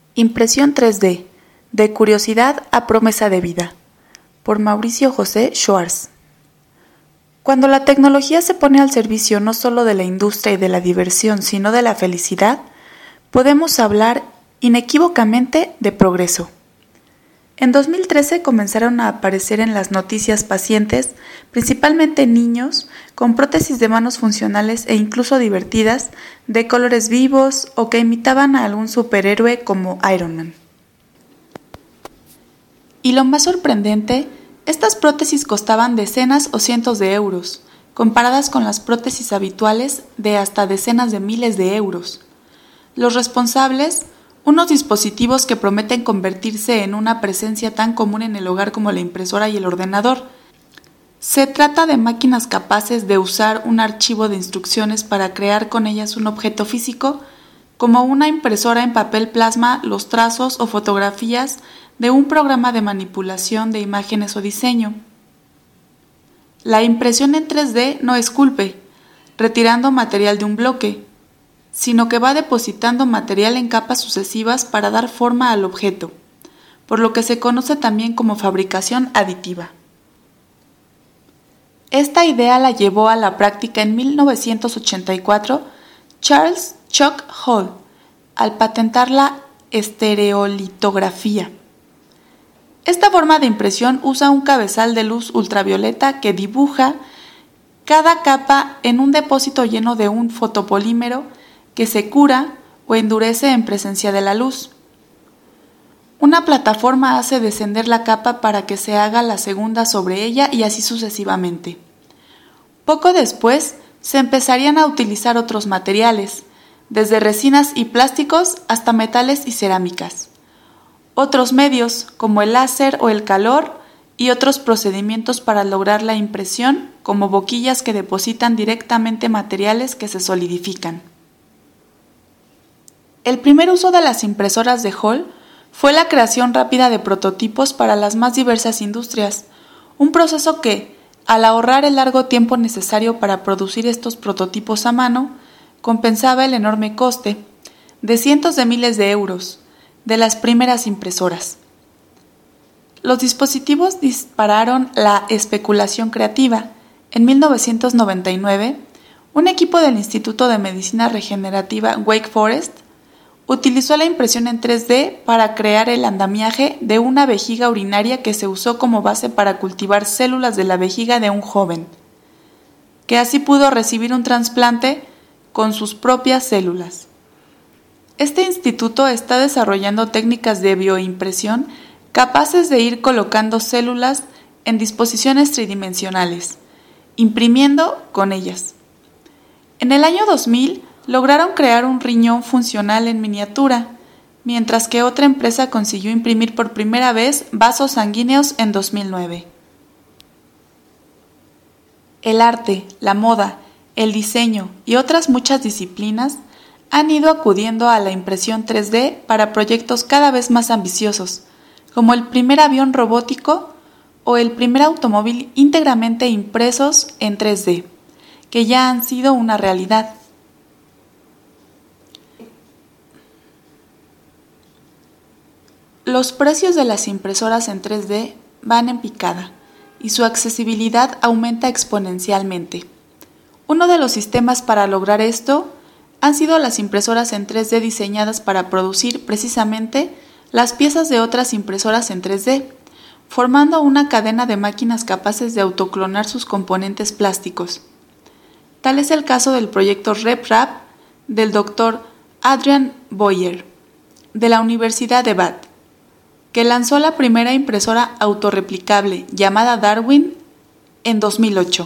Impresión 3D, de curiosidad a promesa de vida, por Mauricio José Schwartz. Cuando la tecnología se pone al servicio no solo de la industria y de la diversión, sino de la felicidad, podemos hablar inequívocamente de progreso. En 2013 comenzaron a aparecer en las noticias pacientes, principalmente niños, con prótesis de manos funcionales e incluso divertidas, de colores vivos o que imitaban a algún superhéroe como Iron Man. Y lo más sorprendente, estas prótesis costaban decenas o cientos de euros, comparadas con las prótesis habituales de hasta decenas de miles de euros. Los responsables, unos dispositivos que prometen convertirse en una presencia tan común en el hogar como la impresora y el ordenador. Se trata de máquinas capaces de usar un archivo de instrucciones para crear con ellas un objeto físico, como una impresora en papel plasma los trazos o fotografías de un programa de manipulación de imágenes o diseño. La impresión en 3D no esculpe, retirando material de un bloque, sino que va depositando material en capas sucesivas para dar forma al objeto, por lo que se conoce también como fabricación aditiva. Esta idea la llevó a la práctica en 1984 Charles Chuck Hull, al patentar la estereolitografía. Esta forma de impresión usa un cabezal de luz ultravioleta que dibuja cada capa en un depósito lleno de un fotopolímero que se cura o endurece en presencia de la luz. Una plataforma hace descender la capa para que se haga la segunda sobre ella y así sucesivamente. Poco después se empezarían a utilizar otros materiales, desde resinas y plásticos hasta metales y cerámicas. Otros medios, como el láser o el calor, y otros procedimientos para lograr la impresión, como boquillas que depositan directamente materiales que se solidifican. El primer uso de las impresoras de Hall fue la creación rápida de prototipos para las más diversas industrias, un proceso que, al ahorrar el largo tiempo necesario para producir estos prototipos a mano, compensaba el enorme coste, de cientos de miles de euros, de las primeras impresoras. Los dispositivos dispararon la especulación creativa. En 1999, un equipo del Instituto de Medicina Regenerativa Wake Forest utilizó la impresión en 3D para crear el andamiaje de una vejiga urinaria que se usó como base para cultivar células de la vejiga de un joven, que así pudo recibir un trasplante con sus propias células. Este instituto está desarrollando técnicas de bioimpresión capaces de ir colocando células en disposiciones tridimensionales, imprimiendo con ellas. En el año 2000, lograron crear un riñón funcional en miniatura, mientras que otra empresa consiguió imprimir por primera vez vasos sanguíneos en 2009. El arte, la moda, el diseño y otras muchas disciplinas han ido acudiendo a la impresión 3D para proyectos cada vez más ambiciosos, como el primer avión robótico o el primer automóvil íntegramente impresos en 3D, que ya han sido una realidad. Los precios de las impresoras en 3D van en picada y su accesibilidad aumenta exponencialmente. Uno de los sistemas para lograr esto han sido las impresoras en 3D diseñadas para producir precisamente las piezas de otras impresoras en 3D, formando una cadena de máquinas capaces de autoclonar sus componentes plásticos. Tal es el caso del proyecto RepRap del Dr. Adrian Boyer, de la Universidad de Bath, que lanzó la primera impresora autorreplicable llamada Darwin en 2008.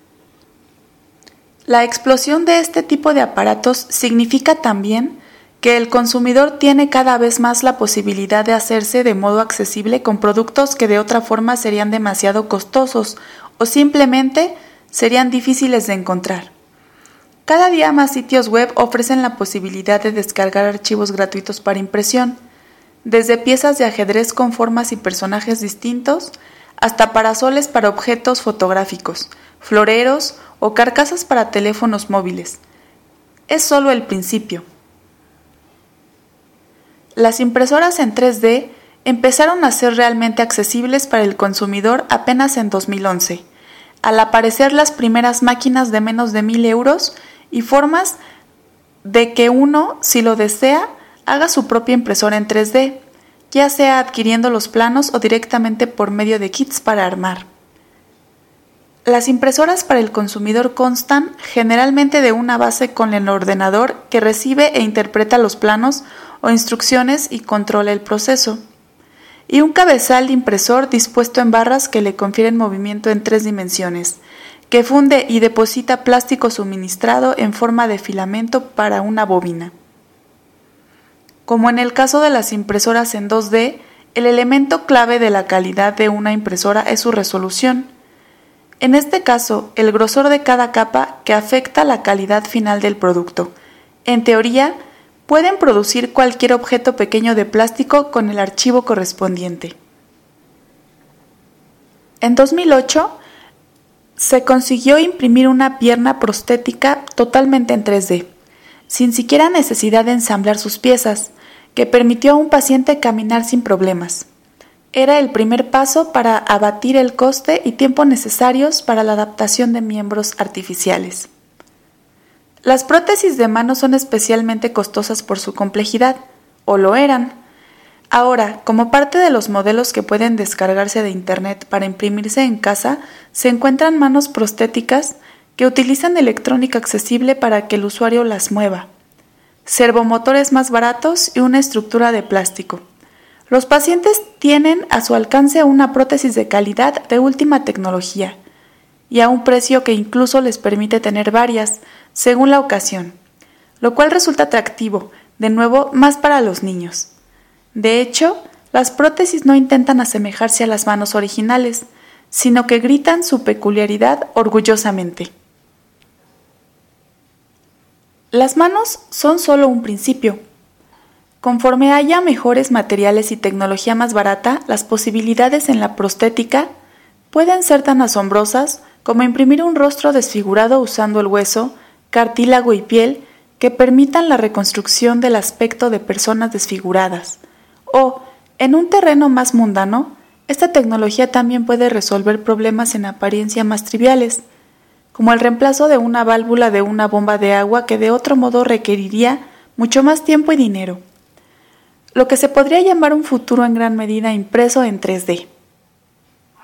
La explosión de este tipo de aparatos significa también que el consumidor tiene cada vez más la posibilidad de hacerse de modo accesible con productos que de otra forma serían demasiado costosos o simplemente serían difíciles de encontrar. Cada día más sitios web ofrecen la posibilidad de descargar archivos gratuitos para impresión, desde piezas de ajedrez con formas y personajes distintos, hasta parasoles para objetos fotográficos, floreros o carcasas para teléfonos móviles. Es solo el principio. las impresoras en 3D empezaron a ser realmente accesibles para el consumidor apenas en 2011, al aparecer las primeras máquinas de menos de 1,000 euros y formas de que uno, si lo desea, haga su propia impresora en 3D, ya sea adquiriendo los planos o directamente por medio de kits para armar. Las impresoras para el consumidor constan generalmente de una base con el ordenador que recibe e interpreta los planos o instrucciones y controla el proceso, y un cabezal de impresor dispuesto en barras que le confieren movimiento en 3 dimensiones, que funde y deposita plástico suministrado en forma de filamento para una bobina. Como en el caso de las impresoras en 2D, el elemento clave de la calidad de una impresora es su resolución. En este caso, el grosor de cada capa que afecta la calidad final del producto. En teoría, pueden producir cualquier objeto pequeño de plástico con el archivo correspondiente. En 2008, se consiguió imprimir una pierna prostética totalmente en 3D, sin siquiera necesidad de ensamblar sus piezas, que permitió a un paciente caminar sin problemas. Era el primer paso para abatir el coste y tiempo necesarios para la adaptación de miembros artificiales. Las prótesis de mano son especialmente costosas por su complejidad, o lo eran. Ahora, como parte de los modelos que pueden descargarse de Internet para imprimirse en casa, se encuentran manos prostéticas que utilizan electrónica accesible para que el usuario las mueva, servomotores más baratos y una estructura de plástico. Los pacientes tienen a su alcance una prótesis de calidad de última tecnología y a un precio que incluso les permite tener varias, según la ocasión, lo cual resulta atractivo, de nuevo, más para los niños. De hecho, las prótesis no intentan asemejarse a las manos originales, sino que gritan su peculiaridad orgullosamente. Las manos son solo un principio. Conforme haya mejores materiales y tecnología más barata, las posibilidades en la prostética pueden ser tan asombrosas como imprimir un rostro desfigurado usando el hueso, cartílago y piel que permitan la reconstrucción del aspecto de personas desfiguradas. O, en un terreno más mundano, esta tecnología también puede resolver problemas en apariencia más triviales, como el reemplazo de una válvula de una bomba de agua que de otro modo requeriría mucho más tiempo y dinero. Lo que se podría llamar un futuro en gran medida impreso en 3D.